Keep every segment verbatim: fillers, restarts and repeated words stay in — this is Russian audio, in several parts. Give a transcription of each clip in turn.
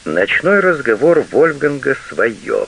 Ночной разговор Вольфганга свое.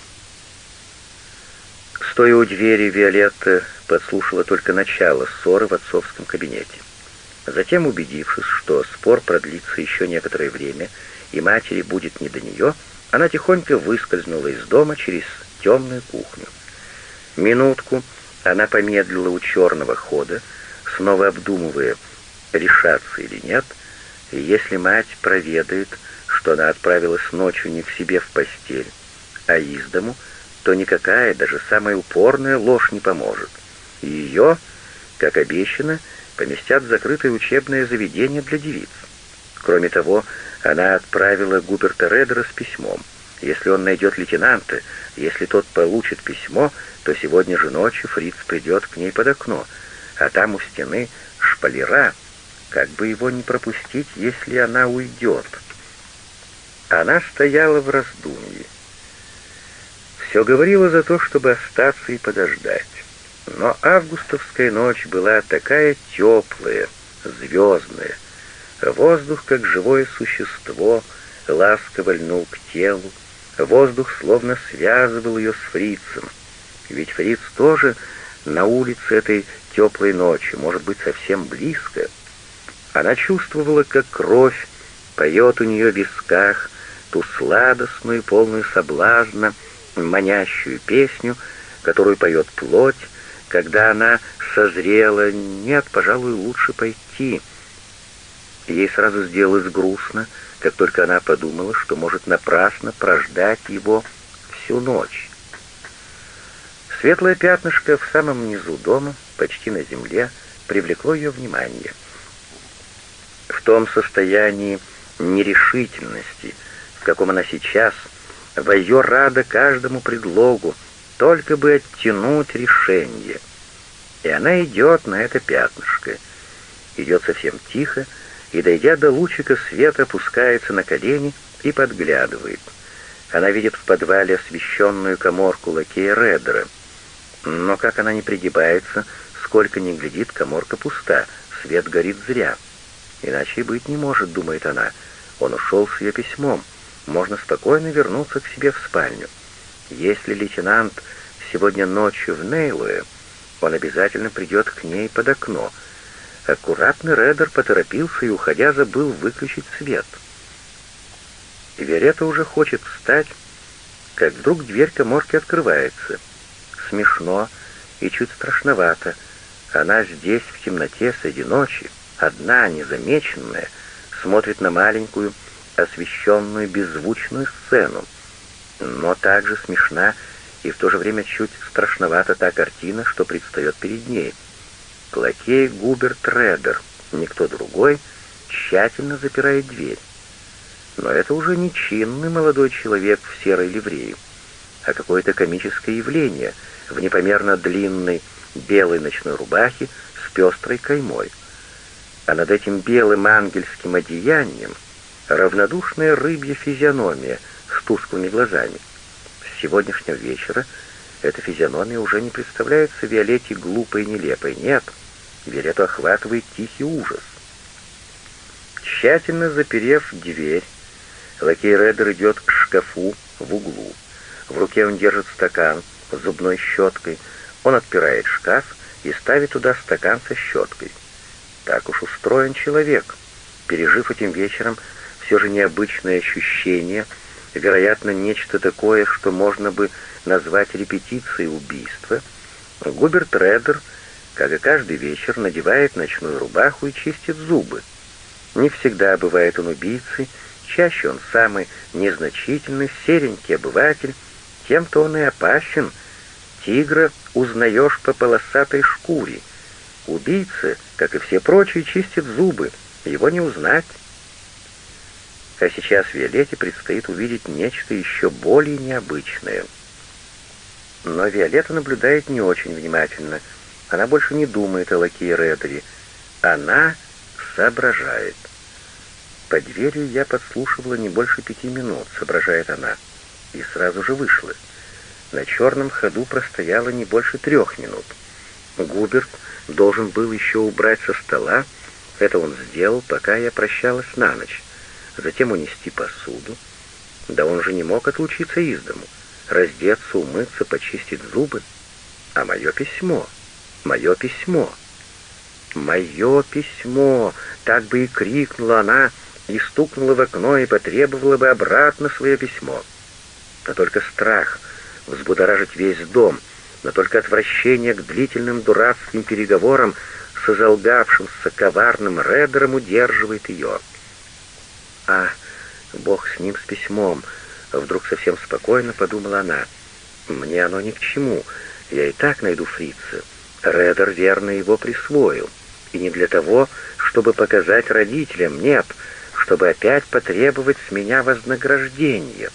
Стоя у двери, Виолетта подслушала только начало ссоры в отцовском кабинете. Затем, убедившись, что спор продлится еще некоторое время и матери будет не до нее, она тихонько выскользнула из дома через темную кухню. Минутку она помедлила у черного хода, снова обдумывая, решаться или нет, и если мать проведает, что она отправилась ночью не к себе в постель, а из дому, то никакая, даже самая упорная ложь не поможет. И ее, как обещано, поместят в закрытое учебное заведение для девиц. Кроме того, она отправила Губерта Редера с письмом. Если он найдет лейтенанта, если тот получит письмо, то сегодня же ночью Фриц придет к ней под окно, а там у стены шпалера, как бы его не пропустить, если она уйдет. Она стояла в раздумье. Все говорило за то, чтобы остаться и подождать. Но августовская ночь была такая теплая, звездная. Воздух, как живое существо, ласково льнул к телу. Воздух словно связывал ее с Фрицем. Ведь Фриц тоже на улице этой теплой ночи, может быть, совсем близко. Она чувствовала, как кровь поет у нее в висках ту сладостную, полную соблазна, манящую песню, которую поет плоть, когда она созрела. Нет, пожалуй, лучше пойти. Ей сразу сделалось грустно, как только она подумала, что может напрасно прождать его всю ночь. Светлое пятнышко в самом низу дома, почти на земле, привлекло ее внимание. В том состоянии нерешительности, в каком она сейчас, Вайо рада каждому предлогу, только бы оттянуть решение. И она идет на это пятнышко. Идет совсем тихо, и, дойдя до лучика света, опускается на колени и подглядывает. Она видит в подвале освещенную каморку лакея Редера. Но как она не пригибается, сколько ни глядит, каморка пуста, свет горит зря. Иначе и быть не может, думает она. Он ушел с ее письмом. Можно спокойно вернуться к себе в спальню. Если лейтенант сегодня ночью в Нейлуэ, он обязательно придет к ней под окно. Аккуратный Редер поторопился и, уходя, забыл выключить свет. Виолетта уже хочет встать, как вдруг дверь каморки открывается. Смешно и чуть страшновато. Она здесь, в темноте, среди ночи, одна, незамеченная, смотрит на маленькую, освещенную, беззвучную сцену. Но также смешна и в то же время чуть страшновата та картина, что предстает перед ней. Лакей Губерт Редер, никто другой, тщательно запирает дверь. Но это уже не чинный молодой человек в серой ливреи, а какое-то комическое явление в непомерно длинной белой ночной рубахе с пестрой каймой. А над этим белым ангельским одеянием равнодушная рыбья физиономия с тусклыми глазами. С сегодняшнего вечера эта физиономия уже не представляется Виолетте глупой и нелепой. Нет, Виолетту охватывает тихий ужас. Тщательно заперев дверь, лакей Редер идет к шкафу в углу. В руке он держит стакан с зубной щеткой. Он отпирает шкаф и ставит туда стакан со щеткой. Так уж устроен человек. Пережив этим вечером все же необычное ощущение, вероятно, нечто такое, что можно бы назвать репетицией убийства, Губерт Редер, как и каждый вечер, надевает ночную рубаху и чистит зубы. Не всегда бывает он убийцей, чаще он самый незначительный, серенький обыватель, тем-то он и опасен. Тигра узнаешь по полосатой шкуре. Убийца, как и все прочие, чистит зубы, его не узнать. А сейчас Виолетте предстоит увидеть нечто еще более необычное. Но Виолетта наблюдает не очень внимательно. Она больше не думает о лакее Редере. Она соображает. Под дверью я подслушивала не больше пяти минут, соображает она, и сразу же вышла. На черном ходу простояла не больше трех минут. Губерт должен был еще убрать со стола. Это он сделал, пока я прощалась на ночь. Затем унести посуду. Да он же не мог отлучиться из дому, раздеться, умыться, почистить зубы. А мое письмо, мое письмо, мое письмо, так бы и крикнула она, и стукнула в окно, и потребовала бы обратно свое письмо. Но только страх взбудоражить весь дом, но только отвращение к длительным дурацким переговорам с изолгавшимся коварным Редером удерживает ее. А, бог с ним, с письмом, вдруг совсем спокойно подумала она. Мне оно ни к чему, я и так найду фрица. Редер верно его присвоил. И не для того, чтобы показать родителям, нет, чтобы опять потребовать с меня вознаграждения.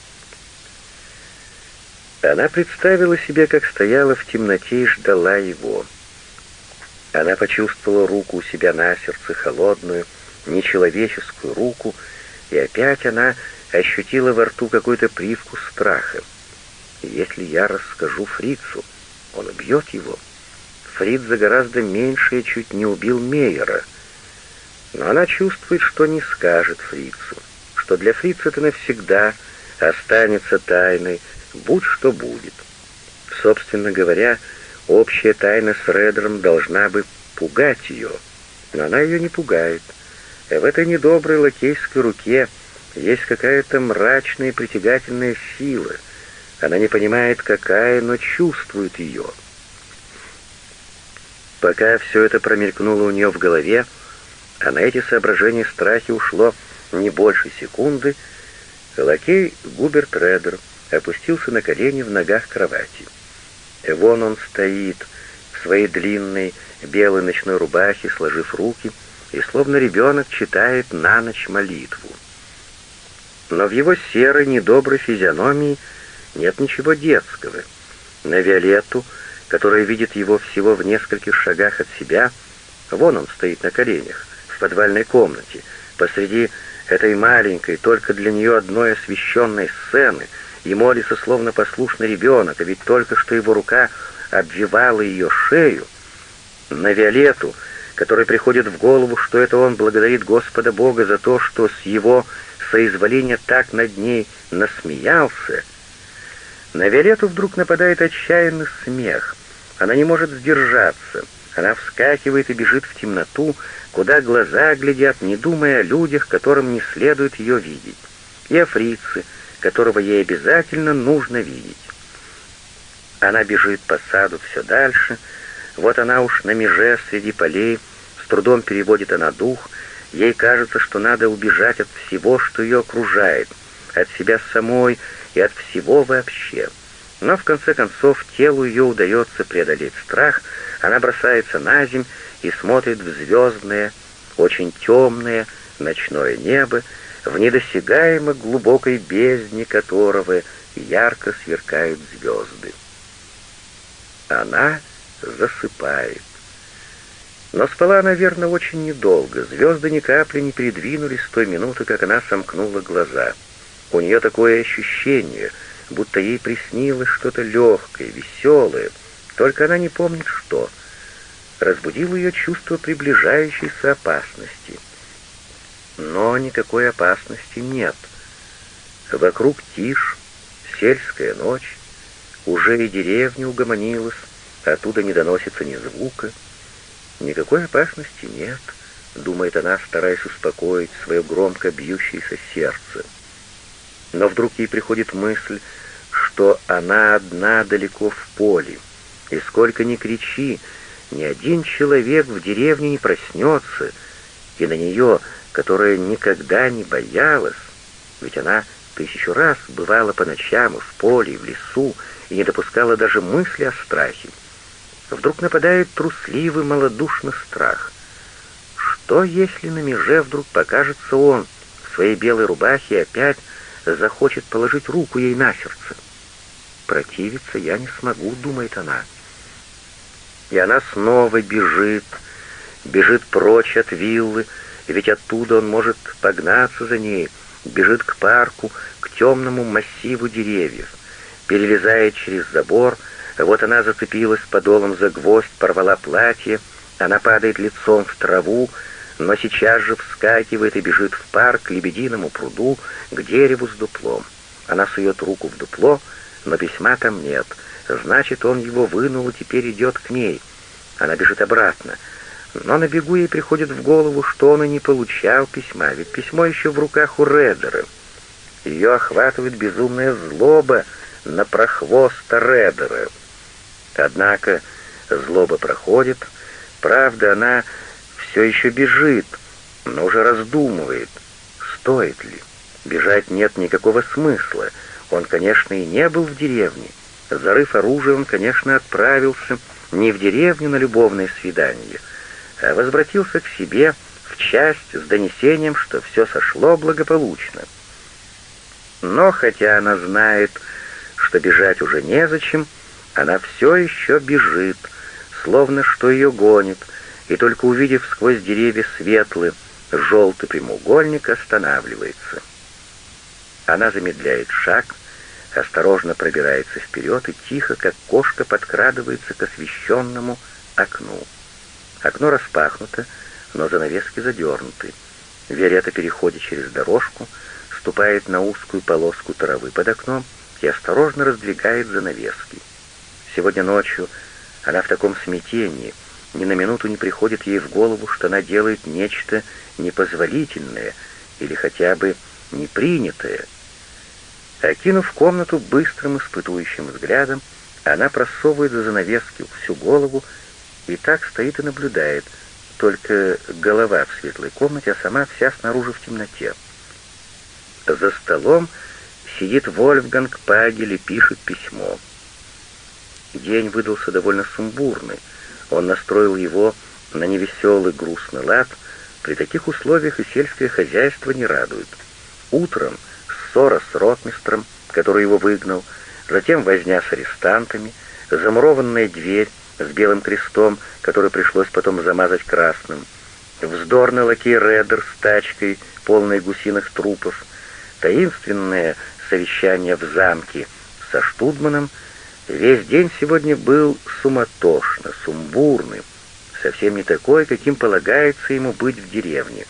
Она представила себе, как стояла в темноте и ждала его. Она почувствовала руку у себя на сердце, холодную, нечеловеческую руку, и опять она ощутила во рту какой-то привкус страха. Если я расскажу фрицу, он убьет его. Фриц за гораздо меньшее чуть не убил Мейера. Но она чувствует, что не скажет фрицу, что для фрица это навсегда останется тайной, будь что будет. Собственно говоря, общая тайна с Редером должна бы пугать ее, но она ее не пугает. В этой недоброй лакейской руке есть какая-то мрачная и притягательная сила. Она не понимает, какая, но чувствует ее. Пока все это промелькнуло у нее в голове, а на эти соображения страхи ушло не больше секунды, лакей Губерт Редер опустился на колени в ногах кровати. Вон он стоит в своей длинной белой ночной рубахе, сложив руки, и словно ребенок читает на ночь молитву. Но в его серой недоброй физиономии нет ничего детского. На Виолетту, которая видит его всего в нескольких шагах от себя, вон он стоит на коленях, в подвальной комнате, посреди этой маленькой, только для нее одной освещенной сцены, и молится, словно послушный ребенок, а ведь только что его рука обвивала ее шею. На Виолетту, которой приходит в голову, что это он благодарит Господа Бога за то, что с его соизволения так над ней насмеялся. На Виолетту вдруг нападает отчаянный смех. Она не может сдержаться. Она вскакивает и бежит в темноту, куда глаза глядят, не думая о людях, которым не следует ее видеть, и о фрице, которого ей обязательно нужно видеть. Она бежит по саду все дальше. Вот она уж на меже среди полей, с трудом переводит она дух. Ей кажется, что надо убежать от всего, что ее окружает, от себя самой и от всего вообще. Но в конце концов телу ее удается преодолеть страх. Она бросается на земь и смотрит в звездное, очень темное ночное небо, в недосягаемо глубокой бездне которого ярко сверкают звезды. Она засыпает. Но спала она, верно, очень недолго. Звезды ни капли не передвинулись с той минуты, как она сомкнула глаза. У нее такое ощущение, будто ей приснилось что-то легкое, веселое, только она не помнит что. Разбудило ее чувство приближающейся опасности. Но никакой опасности нет. Вокруг тишь, сельская ночь, уже и деревня угомонилась, оттуда не доносится ни звука. Никакой опасности нет, думает она, стараясь успокоить свое громко бьющееся сердце. Но вдруг ей приходит мысль, что она одна далеко в поле, и сколько ни кричи, ни один человек в деревне не проснется, и на нее, которая никогда не боялась, ведь она тысячу раз бывала по ночам и в поле, и в лесу, и не допускала даже мысли о страхе, вдруг нападает трусливый малодушный страх. Что, если на меже вдруг покажется он в своей белой рубахе и опять захочет положить руку ей на сердце? Противиться я не смогу, думает она. И она снова бежит, бежит прочь от виллы, и ведь оттуда он может погнаться за ней, бежит к парку, к темному массиву деревьев, перелезает через забор. Вот она зацепилась подолом за гвоздь, порвала платье, она падает лицом в траву, но сейчас же вскакивает и бежит в парк к лебединому пруду, к дереву с дуплом. Она сует руку в дупло, но письма там нет. Значит, он его вынул и теперь идет к ней. Она бежит обратно. Но на бегу ей приходит в голову, что он и не получал письма, ведь письмо еще в руках у Реддера. Ее охватывает безумная злоба на прохвоста Реддера. Однако злоба проходит. Правда, она все еще бежит, но уже раздумывает, стоит ли. Бежать нет никакого смысла. Он, конечно, и не был в деревне. Зарыв оружие, он, конечно, отправился не в деревню на любовное свидание, а возвратился к себе в часть с донесением, что все сошло благополучно. Но хотя она знает, что бежать уже незачем, она все еще бежит, словно что ее гонит, и только увидев сквозь деревья светлый, желтый прямоугольник, останавливается. Она замедляет шаг, осторожно пробирается вперед и тихо, как кошка, подкрадывается к освещенному окну. Окно распахнуто, но занавески задернуты. Виолетта переходит через дорожку, ступает на узкую полоску травы под окном и осторожно раздвигает занавески. Сегодня ночью она в таком смятении, ни на минуту не приходит ей в голову, что она делает нечто непозволительное или хотя бы непринятое. Окинув комнату быстрым испытующим взглядом, она просовывает за занавески всю голову и так стоит и наблюдает, только голова в светлой комнате, а сама вся снаружи в темноте. За столом сидит Вольфганг Пагель и пишет письмо. День выдался довольно сумбурный. Он настроил его на невеселый грустный лад. При таких условиях и сельское хозяйство не радует. Утром ссора с ротмистром, который его выгнал, затем возня с арестантами, замурованная дверь с белым крестом, который пришлось потом замазать красным, вздорный лакей Реддер с тачкой, полной гусиных трупов, таинственное совещание в замке со Штудманом. Весь день сегодня был суматошно, сумбурным, совсем не такой, каким полагается ему быть в деревне.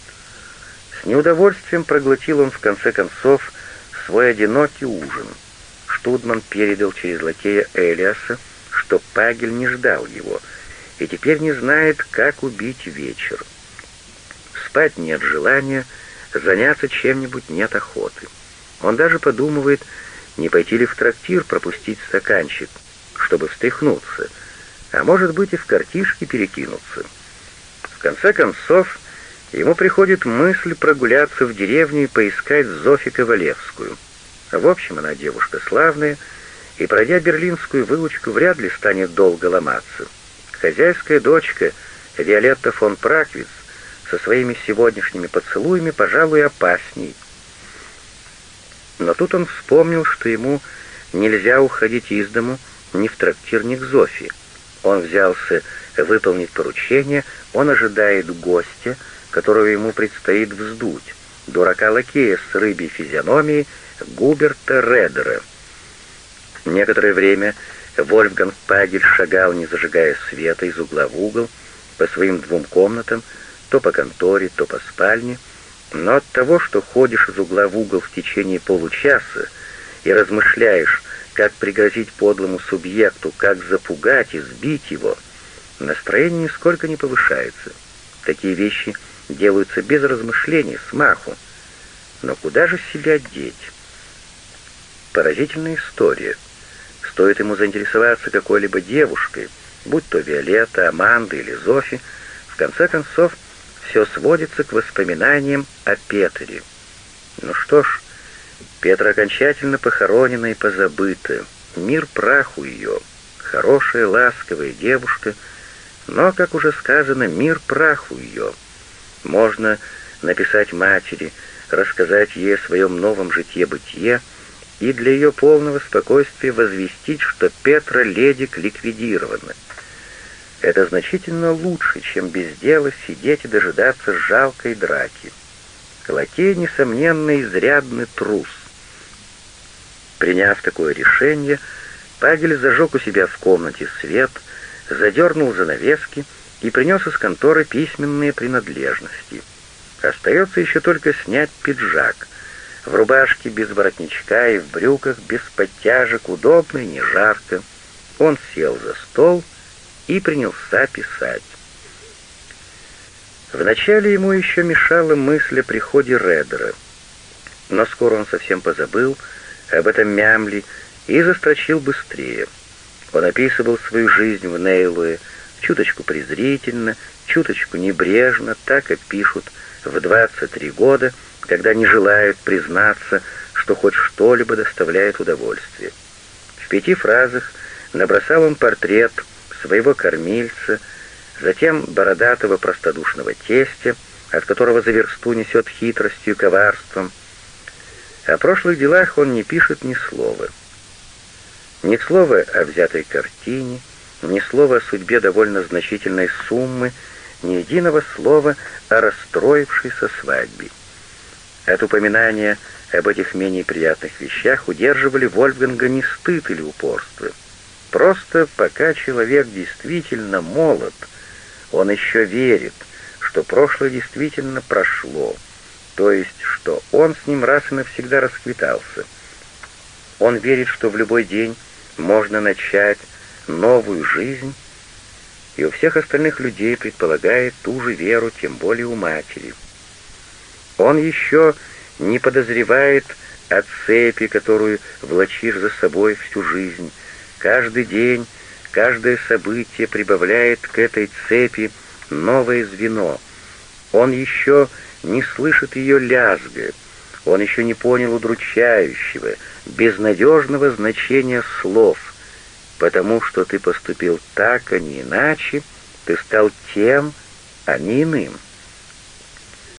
С неудовольствием проглотил он в конце концов свой одинокий ужин. Штудман передал через лакея Элиаса, что Пагель не ждал его, и теперь не знает, как убить вечер. Спать нет желания, заняться чем-нибудь нет охоты. Он даже подумывает, не пойти ли в трактир пропустить стаканчик, чтобы встряхнуться, а может быть и в картишки перекинуться. В конце концов, ему приходит мысль прогуляться в деревню и поискать Зофи Ковалевскую. В общем, она девушка славная, и, пройдя берлинскую выучку, вряд ли станет долго ломаться. Хозяйская дочка Виолетта фон Праквиц со своими сегодняшними поцелуями, пожалуй, опасней. Но тут он вспомнил, что ему нельзя уходить из дому ни в трактир, ни к Зофи. Он взялся выполнить поручение, он ожидает гостя, которого ему предстоит вздуть, дурака-лакея с рыбьей физиономией Губерта Реддера. Некоторое время Вольфганг Пагель шагал, не зажигая света, из угла в угол, по своим двум комнатам, то по конторе, то по спальне, но от того, что ходишь из угла в угол в течение получаса и размышляешь, как пригрозить подлому субъекту, как запугать и сбить его, настроение нисколько не повышается. Такие вещи делаются без размышлений, смаху. Но куда же себя деть? Поразительная история. Стоит ему заинтересоваться какой-либо девушкой, будь то Виолетта, Аманда или Зофи, в конце концов, все сводится к воспоминаниям о Петре. Ну что ж, Петра окончательно похоронена и позабыта. Мир праху ее. Хорошая, ласковая девушка, но, как уже сказано, мир праху ее. Можно написать матери, рассказать ей о своем новом житье-бытие и для ее полного спокойствия возвестить, что Петра Ледик ликвидирована. Это значительно лучше, чем без дела сидеть и дожидаться жалкой драки. Лакей, несомненно, изрядный трус. Приняв такое решение, Пагель зажег у себя в комнате свет, задернул занавески и принес из конторы письменные принадлежности. Остается еще только снять пиджак. в рубашке без воротничка и в брюках без подтяжек, удобно и не жарко. Он сел за стол и принялся писать. Вначале ему еще мешала мысль о приходе Реддера, но скоро он совсем позабыл об этом мямли и застрочил быстрее. Он описывал свою жизнь в Нейлуэ, чуточку презрительно, чуточку небрежно, так и пишут в двадцать три года, когда не желают признаться, что хоть что-либо доставляет удовольствие. В пяти фразах набросал он портрет своего кормильца, затем бородатого простодушного тестя, от которого за версту несет хитростью и коварством. О прошлых делах он не пишет ни слова. Ни слова о взятой картине, ни слова о судьбе довольно значительной суммы, ни единого слова о расстроившейся свадьбе. От упоминания об этих менее приятных вещах удерживали Вольфганга не стыд или упорство. Просто пока человек действительно молод, он еще верит, что прошлое действительно прошло, то есть, что он с ним раз и навсегда расквитался. Он верит, что в любой день можно начать новую жизнь, и у всех остальных людей предполагает ту же веру, тем более у матери. Он еще не подозревает о цепи, которую влачишь за собой всю жизнь. Каждый день, каждое событие прибавляет к этой цепи новое звено. Он еще не слышит ее лязга, он еще не понял удручающего, безнадежного значения слов. Потому что ты поступил так, а не иначе, ты стал тем, а не иным.